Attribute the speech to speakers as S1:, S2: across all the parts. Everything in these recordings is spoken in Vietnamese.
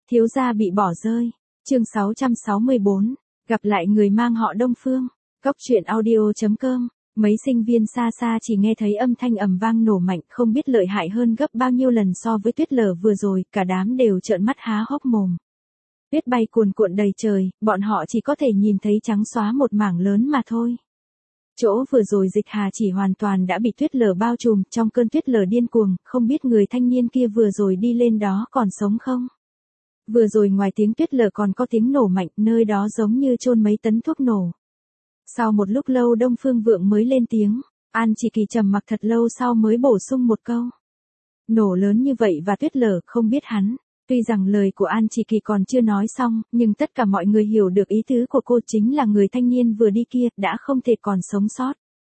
S1: Thiếu gia bị bỏ rơi. Chương 664. Gặp lại người mang họ Đông Phương. Góc truyện audio.com. Mấy sinh viên xa xa chỉ nghe thấy âm thanh ầm vang nổ mạnh, không biết lợi hại hơn gấp bao nhiêu lần so với tuyết lở vừa rồi, cả đám đều trợn mắt há hốc mồm. Tuyết bay cuồn cuộn đầy trời, bọn họ chỉ có thể nhìn thấy trắng xóa một mảng lớn mà thôi. Chỗ vừa rồi Dịch Hà chỉ hoàn toàn đã bị tuyết lở bao trùm, trong cơn tuyết lở điên cuồng, không biết người thanh niên kia vừa rồi đi lên đó còn sống không? Vừa rồi ngoài tiếng tuyết lở còn có tiếng nổ mạnh, nơi đó giống như chôn mấy tấn thuốc nổ. Sau một lúc lâu Đông Phương Vượng mới lên tiếng, An Chỉ Kỳ trầm mặc thật lâu sau mới bổ sung một câu. Nổ lớn như vậy và tuyết lở, không biết hắn. Tuy rằng lời của An Chỉ Kỳ còn chưa nói xong, nhưng tất cả mọi người hiểu được ý tứ của cô chính là người thanh niên vừa đi kia, đã không thể còn sống sót.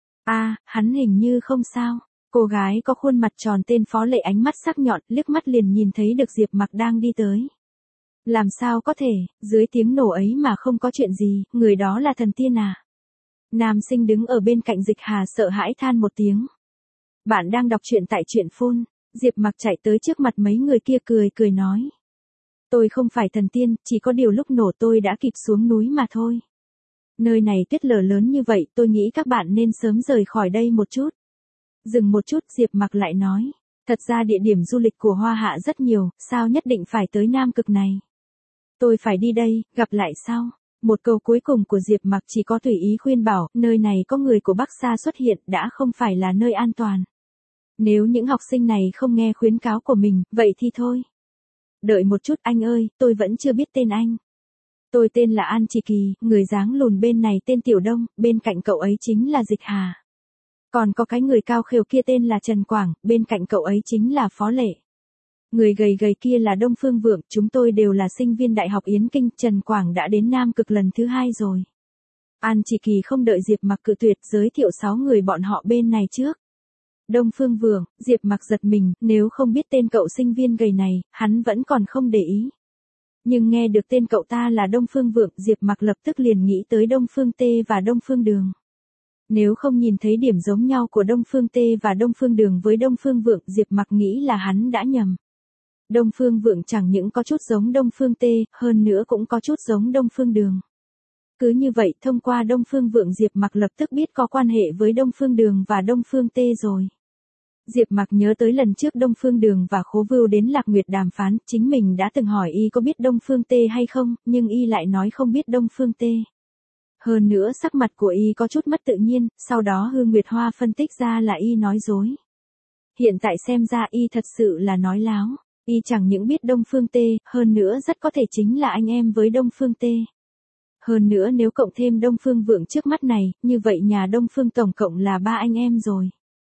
S1: Hắn hình như không sao. Cô gái có khuôn mặt tròn tên Phó Lệ ánh mắt sắc nhọn, liếc mắt liền nhìn thấy được Diệp Mặc đang đi tới. Làm sao có thể, dưới tiếng nổ ấy mà không có chuyện gì, người đó là thần tiên à? Nam sinh đứng ở bên cạnh Dịch Hà sợ hãi than một tiếng. Bạn đang đọc truyện tại truyện phun. Diệp Mặc chạy tới trước mặt mấy người kia cười nói. Tôi không phải thần tiên, chỉ có điều lúc nổ tôi đã kịp xuống núi mà thôi. Nơi này tuyết lở lớn như vậy, tôi nghĩ các bạn nên sớm rời khỏi đây một chút. Dừng một chút, Diệp Mặc lại nói. Thật ra địa điểm du lịch của Hoa Hạ rất nhiều, sao nhất định phải tới Nam Cực này? Tôi phải đi đây, gặp lại sau. Một câu cuối cùng của Diệp Mặc chỉ có tùy ý khuyên bảo, nơi này có người của Bắc Sa xuất hiện đã không phải là nơi an toàn. Nếu những học sinh này không nghe khuyến cáo của mình, vậy thì thôi. Đợi một chút anh ơi, tôi vẫn chưa biết tên anh. Tôi tên là An Chỉ Kỳ, người dáng lùn bên này tên Tiểu Đông, bên cạnh cậu ấy chính là Dịch Hà. Còn có cái người cao khều kia tên là Trần Quảng, bên cạnh cậu ấy chính là Phó Lệ. Người gầy gầy kia là Đông Phương Vượng, chúng tôi đều là sinh viên Đại học Yến Kinh, Trần Quảng đã đến Nam Cực lần thứ 2 rồi. An Chỉ Kỳ không đợi Diệp Mặc cự tuyệt giới thiệu 6 người bọn họ bên này trước. Đông Phương Vượng, Diệp Mặc giật mình, nếu không biết tên cậu sinh viên gầy này, hắn vẫn còn không để ý. Nhưng nghe được tên cậu ta là Đông Phương Vượng, Diệp Mặc lập tức liền nghĩ tới Đông Phương Tê và Đông Phương Đường. Nếu không nhìn thấy điểm giống nhau của Đông Phương Tê và Đông Phương Đường với Đông Phương Vượng, Diệp Mặc nghĩ là hắn đã nhầm. Đông Phương Vượng chẳng những có chút giống Đông Phương Tê, hơn nữa cũng có chút giống Đông Phương Đường. Cứ như vậy, thông qua Đông Phương Vượng Diệp Mặc lập tức biết có quan hệ với Đông Phương Đường và Đông Phương Tê rồi. Diệp Mặc nhớ tới lần trước Đông Phương Đường và Khố Vưu đến Lạc Nguyệt đàm phán, chính mình đã từng hỏi y có biết Đông Phương Tê hay không, nhưng y lại nói không biết Đông Phương Tê. Hơn nữa sắc mặt của y có chút mất tự nhiên, sau đó Hương Nguyệt Hoa phân tích ra là y nói dối. Hiện tại xem ra y thật sự là nói láo, y chẳng những biết Đông Phương Tê, hơn nữa rất có thể chính là anh em với Đông Phương Tê. Hơn nữa nếu cộng thêm Đông Phương Vượng trước mắt này, như vậy nhà Đông Phương tổng cộng là 3 anh em rồi.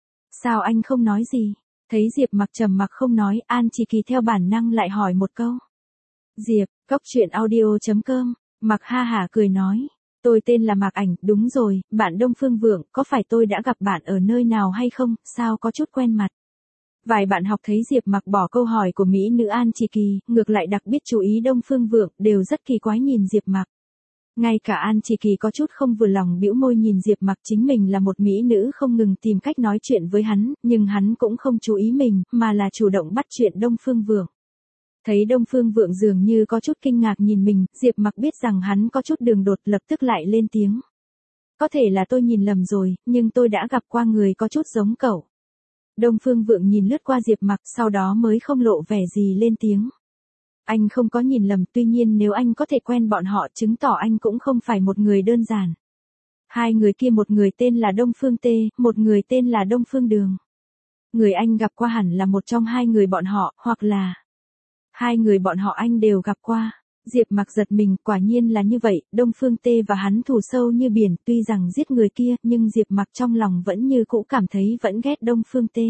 S1: Sao anh không nói gì? Thấy Diệp Mặc trầm mặc không nói, An Chỉ Kỳ theo bản năng lại hỏi một câu. Diệp, góc truyện audio.com, Mặc ha hả cười nói. Tôi tên là Mạc Ảnh, đúng rồi, bạn Đông Phương Vượng, có phải tôi đã gặp bạn ở nơi nào hay không, sao có chút quen mặt. Vài bạn học thấy Diệp Mặc bỏ câu hỏi của mỹ nữ An Chỉ Kỳ, ngược lại đặc biệt chú ý Đông Phương Vượng, đều rất kỳ quái nhìn Diệp Mặc. Ngay cả An Chỉ Kỳ có chút không vừa lòng bĩu môi nhìn Diệp Mặc, chính mình là một mỹ nữ không ngừng tìm cách nói chuyện với hắn, nhưng hắn cũng không chú ý mình, mà là chủ động bắt chuyện Đông Phương Vượng. Thấy Đông Phương Vượng dường như có chút kinh ngạc nhìn mình, Diệp Mặc biết rằng hắn có chút đường đột, lập tức lại lên tiếng. Có thể là tôi nhìn lầm rồi, nhưng tôi đã gặp qua người có chút giống cậu. Đông Phương Vượng nhìn lướt qua Diệp Mặc, sau đó mới không lộ vẻ gì lên tiếng. Anh không có nhìn lầm, tuy nhiên nếu anh có thể quen bọn họ chứng tỏ anh cũng không phải một người đơn giản. Hai người kia, một người tên là Đông Phương Tê, một người tên là Đông Phương Đường. Người anh gặp qua hẳn là một trong hai người bọn họ, hoặc là hai người bọn họ anh đều gặp qua. Diệp Mặc giật mình, quả nhiên là như vậy, Đông Phương Tê và hắn thù sâu như biển, tuy rằng giết người kia, nhưng Diệp Mặc trong lòng vẫn như cũ cảm thấy vẫn ghét Đông Phương Tê.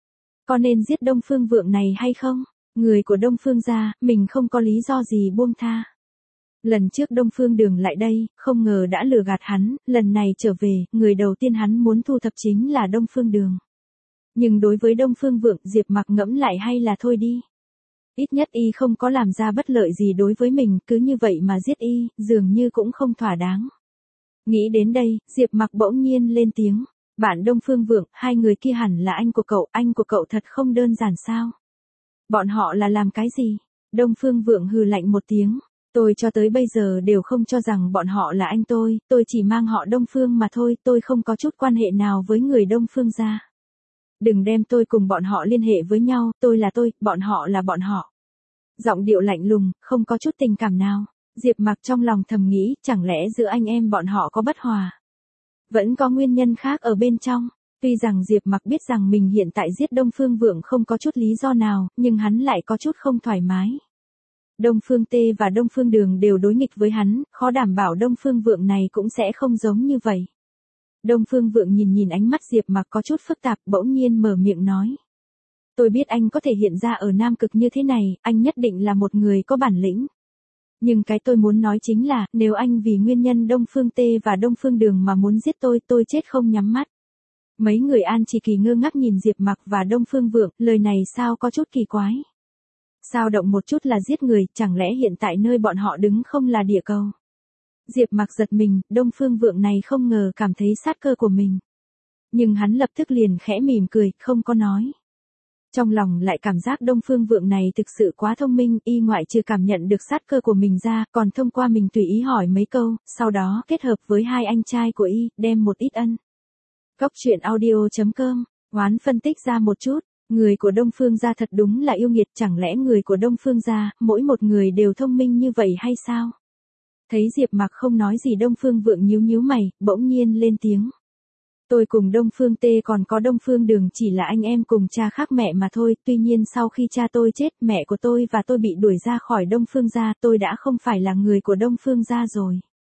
S1: Có nên giết Đông Phương Vượng này hay không? Người của Đông Phương gia, mình không có lý do gì buông tha. Lần trước Đông Phương Đường lại đây, không ngờ đã lừa gạt hắn, lần này trở về, người đầu tiên hắn muốn thu thập chính là Đông Phương Đường. Nhưng đối với Đông Phương Vượng, Diệp Mặc ngẫm lại hay là thôi đi. Ít nhất y không có làm ra bất lợi gì đối với mình, cứ như vậy mà giết y, dường như cũng không thỏa đáng. Nghĩ đến đây, Diệp Mặc bỗng nhiên lên tiếng. Bạn Đông Phương Vượng, hai người kia hẳn là anh của cậu thật không đơn giản sao? Bọn họ là làm cái gì? Đông Phương Vượng hừ lạnh một tiếng. Tôi cho tới bây giờ đều không cho rằng bọn họ là anh tôi chỉ mang họ Đông Phương mà thôi, tôi không có chút quan hệ nào với người Đông Phương gia. Đừng đem tôi cùng bọn họ liên hệ với nhau, tôi là tôi, bọn họ là bọn họ. Giọng điệu lạnh lùng, không có chút tình cảm nào. Diệp Mặc trong lòng thầm nghĩ, chẳng lẽ giữa anh em bọn họ có bất hòa? Vẫn có nguyên nhân khác ở bên trong. Tuy rằng Diệp Mặc biết rằng mình hiện tại giết Đông Phương Vượng không có chút lý do nào, nhưng hắn lại có chút không thoải mái. Đông Phương Tê và Đông Phương Đường đều đối nghịch với hắn, khó đảm bảo Đông Phương Vượng này cũng sẽ không giống như vậy. Đông Phương Vượng nhìn ánh mắt Diệp Mặc có chút phức tạp, bỗng nhiên mở miệng nói. Tôi biết anh có thể hiện ra ở Nam Cực như thế này, anh nhất định là một người có bản lĩnh. Nhưng cái tôi muốn nói chính là, nếu anh vì nguyên nhân Đông Phương Tê và Đông Phương Đường mà muốn giết tôi chết không nhắm mắt. Mấy người An Chỉ Kỳ ngơ ngác nhìn Diệp Mặc và Đông Phương Vượng, lời này sao có chút kỳ quái. Sao động một chút là giết người, chẳng lẽ hiện tại nơi bọn họ đứng không là địa cầu? Diệp Mặc giật mình, Đông Phương Vượng này không ngờ cảm thấy sát cơ của mình. Nhưng hắn lập tức liền khẽ mỉm cười, không có nói. Trong lòng lại cảm giác Đông Phương Vượng này thực sự quá thông minh, y ngoại trừ cảm nhận được sát cơ của mình ra, còn thông qua mình tùy ý hỏi mấy câu, sau đó kết hợp với hai anh trai của y, đem một ít ân. Cóc truyện audio.com, Oán phân tích ra một chút, người của Đông Phương gia thật đúng là yêu nghiệt, chẳng lẽ người của Đông Phương gia, mỗi một người đều thông minh như vậy hay sao? Thấy Diệp Mặc không nói gì, Đông Phương Vượng nhíu mày, bỗng nhiên lên tiếng. Tôi cùng Đông Phương Tê còn có Đông Phương Đường chỉ là anh em cùng cha khác mẹ mà thôi, tuy nhiên sau khi cha tôi chết, mẹ của tôi và tôi bị đuổi ra khỏi Đông Phương gia, tôi đã không phải là người của Đông Phương gia rồi.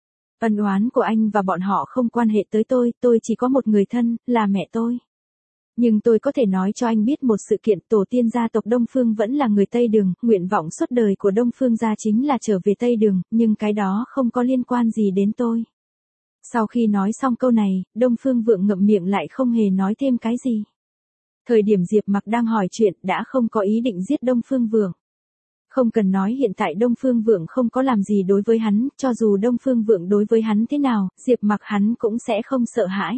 S1: Ân oán của anh và bọn họ không quan hệ tới tôi chỉ có một người thân, là mẹ tôi. Nhưng tôi có thể nói cho anh biết một sự kiện, tổ tiên gia tộc Đông Phương vẫn là người Tây Đường, nguyện vọng suốt đời của Đông Phương gia chính là trở về Tây Đường, nhưng cái đó không có liên quan gì đến tôi. Sau khi nói xong câu này, Đông Phương Vượng ngậm miệng lại không hề nói thêm cái gì. Thời điểm Diệp Mặc đang hỏi chuyện, đã không có ý định giết Đông Phương Vượng. Không cần nói hiện tại Đông Phương Vượng không có làm gì đối với hắn, cho dù Đông Phương Vượng đối với hắn thế nào, Diệp Mặc hắn cũng sẽ không sợ hãi.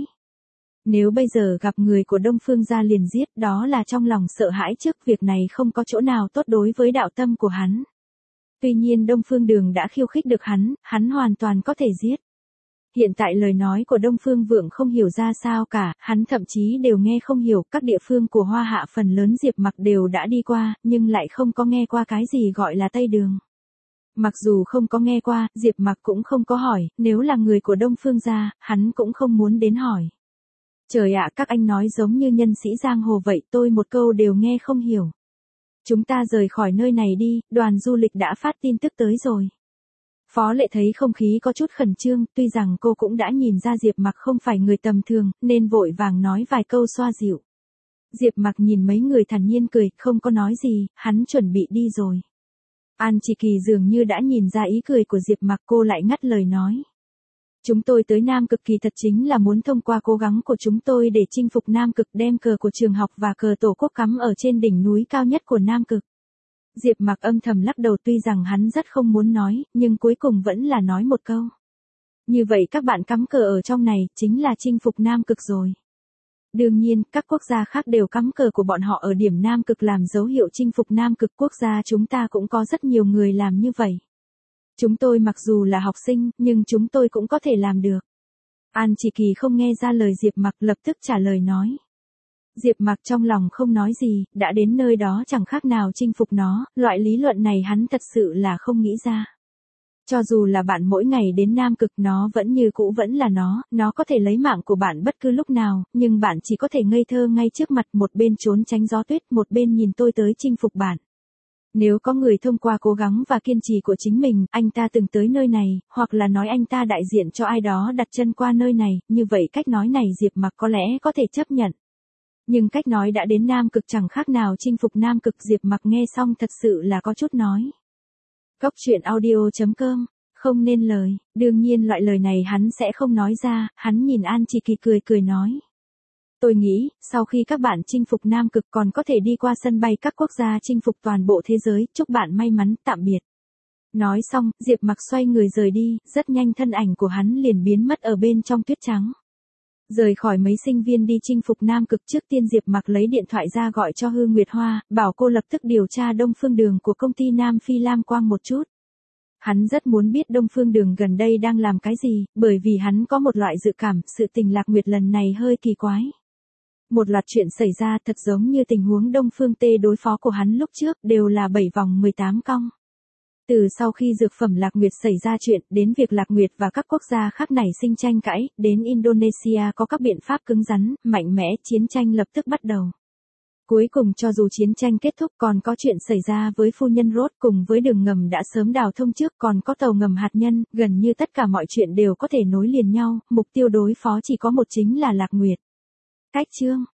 S1: Nếu bây giờ gặp người của Đông Phương gia liền giết, đó là trong lòng sợ hãi trước, việc này không có chỗ nào tốt đối với đạo tâm của hắn. Tuy nhiên Đông Phương Đường đã khiêu khích được hắn hoàn toàn có thể giết. Hiện tại lời nói của Đông Phương Vượng không hiểu ra sao cả, hắn thậm chí đều nghe không hiểu, các địa phương của Hoa Hạ phần lớn Diệp Mặc đều đã đi qua, nhưng lại không có nghe qua cái gì gọi là Tây Đường. Mặc dù không có nghe qua, Diệp Mặc cũng không có hỏi, nếu là người của Đông Phương gia, hắn cũng không muốn đến hỏi. Trời ạ, các anh nói giống như nhân sĩ giang hồ vậy, tôi một câu đều nghe không hiểu. Chúng ta rời khỏi nơi này đi, đoàn du lịch đã phát tin tức tới rồi. Phó Lệ thấy không khí có chút khẩn trương, tuy rằng cô cũng đã nhìn ra Diệp Mặc không phải người tầm thường, nên vội vàng nói vài câu xoa dịu. Diệp Mặc nhìn mấy người thản nhiên cười, không có nói gì, hắn chuẩn bị đi rồi. An Chỉ Kỳ dường như đã nhìn ra ý cười của Diệp Mặc, cô lại ngắt lời nói. Chúng tôi tới Nam Cực kỳ thật chính là muốn thông qua cố gắng của chúng tôi để chinh phục Nam Cực, đem cờ của trường học và cờ tổ quốc cắm ở trên đỉnh núi cao nhất của Nam Cực. Diệp Mặc âm thầm lắc đầu, tuy rằng hắn rất không muốn nói, nhưng cuối cùng vẫn là nói một câu. Như vậy các bạn cắm cờ ở trong này, chính là chinh phục Nam Cực rồi. Đương nhiên, các quốc gia khác đều cắm cờ của bọn họ ở điểm Nam Cực làm dấu hiệu chinh phục Nam Cực, quốc gia chúng ta cũng có rất nhiều người làm như vậy. Chúng tôi mặc dù là học sinh, nhưng chúng tôi cũng có thể làm được. An Chỉ Kỳ không nghe ra lời Diệp Mặc, lập tức trả lời nói. Diệp Mặc trong lòng không nói gì, đã đến nơi đó chẳng khác nào chinh phục nó, loại lý luận này hắn thật sự là không nghĩ ra. Cho dù là bạn mỗi ngày đến Nam Cực, nó vẫn như cũ vẫn là nó có thể lấy mạng của bạn bất cứ lúc nào, nhưng bạn chỉ có thể ngây thơ ngay trước mặt, một bên trốn tránh gió tuyết, một bên nhìn tôi tới chinh phục bạn. Nếu có người thông qua cố gắng và kiên trì của chính mình, anh ta từng tới nơi này, hoặc là nói anh ta đại diện cho ai đó đặt chân qua nơi này, như vậy cách nói này Diệp Mặc có lẽ có thể chấp nhận. Nhưng cách nói đã đến Nam Cực chẳng khác nào chinh phục Nam Cực, Diệp Mặc nghe xong thật sự là có chút nói. Cóc truyện audio.com, không nên lời, đương nhiên loại lời này hắn sẽ không nói ra, hắn nhìn An Chỉ Kỳ cười nói. Tôi nghĩ, sau khi các bạn chinh phục Nam Cực còn có thể đi qua sân bay các quốc gia chinh phục toàn bộ thế giới, chúc bạn may mắn, tạm biệt. Nói xong, Diệp Mặc xoay người rời đi, rất nhanh thân ảnh của hắn liền biến mất ở bên trong tuyết trắng. Rời khỏi mấy sinh viên đi chinh phục Nam Cực trước tiên Diệp Mặc lấy điện thoại ra gọi cho Hư Nguyệt Hoa, bảo cô lập tức điều tra Đông Phương Đường của công ty Nam Phi Lam Quang một chút. Hắn rất muốn biết Đông Phương Đường gần đây đang làm cái gì, bởi vì hắn có một loại dự cảm sự tình Lạc Nguyệt lần này hơi kỳ quái. Một loạt chuyện xảy ra thật giống như tình huống Đông Phương Tê đối phó của hắn lúc trước đều là 7 vòng 18 cong. Từ sau khi dược phẩm Lạc Nguyệt xảy ra chuyện, đến việc Lạc Nguyệt và các quốc gia khác nảy sinh tranh cãi, đến Indonesia có các biện pháp cứng rắn, mạnh mẽ, chiến tranh lập tức bắt đầu. Cuối cùng cho dù chiến tranh kết thúc còn có chuyện xảy ra với phu nhân Rốt cùng với đường ngầm đã sớm đào thông trước còn có tàu ngầm hạt nhân, gần như tất cả mọi chuyện đều có thể nối liền nhau, mục tiêu đối phó chỉ có một chính là Lạc Nguyệt. Cách chương